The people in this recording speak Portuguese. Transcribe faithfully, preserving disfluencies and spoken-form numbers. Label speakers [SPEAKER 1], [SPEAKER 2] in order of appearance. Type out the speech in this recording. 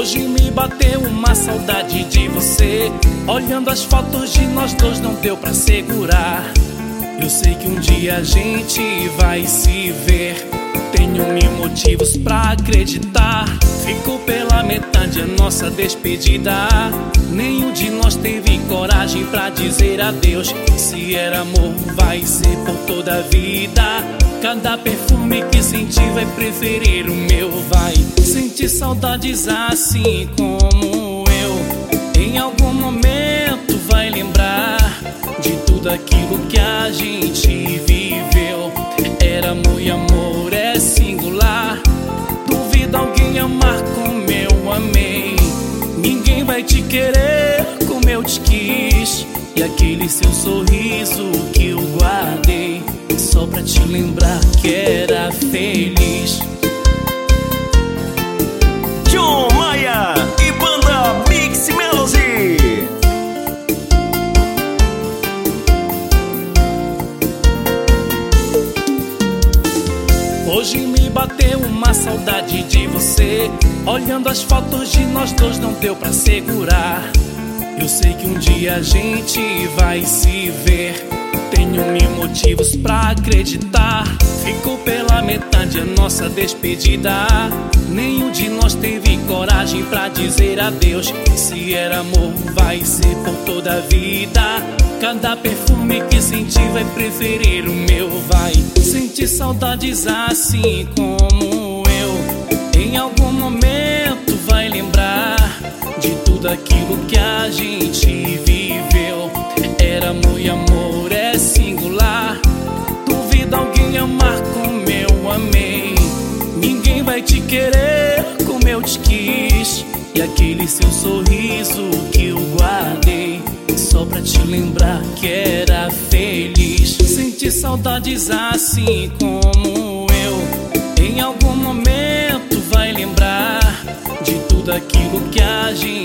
[SPEAKER 1] Hoje me bateu uma saudade de você. Olhando as fotos de nós dois não deu pra segurar. Eu sei que um dia a gente vai se ver. Tenho mil motivos pra acreditar. Ficou pela metade a nossa despedida. Nenhum de nós teve coragem pra dizer adeus. Se era amor, vai ser por toda a vida. Cada perfume que sentir vai preferir o meu, vai sentir saudades assim como eu. Em algum momento vai lembrar de tudo aquilo que a gente viveu. Era amor e amor é singular. Duvido alguém amar como eu amei. Ninguém vai te querer como eu te quis. E aquele seu sorriso que eu guardei só pra te lembrar que era feliz.
[SPEAKER 2] John Maia e banda Mix Melody.
[SPEAKER 1] Hoje me bateu uma saudade de você. Olhando as fotos de nós dois não deu pra segurar. Eu sei que um dia a gente vai se ver. Tenho mil motivos pra acreditar. Ficou pela metade a nossa despedida. Nenhum de nós teve coragem pra dizer adeus. Se era amor, vai ser por toda a vida. Cada perfume que sentir vai preferir o meu, vai sentir saudades assim como eu. Em algum momento vai lembrar de tudo aquilo que a gente viveu. Era amor e amor é singular. Duvido alguém amar como eu amei. Ninguém vai te querer como eu te quis. E aquele seu sorriso que eu guardei só pra te lembrar que era feliz. Sentir saudades assim como eu. Em algum momento vai lembrar de tudo aquilo que a gente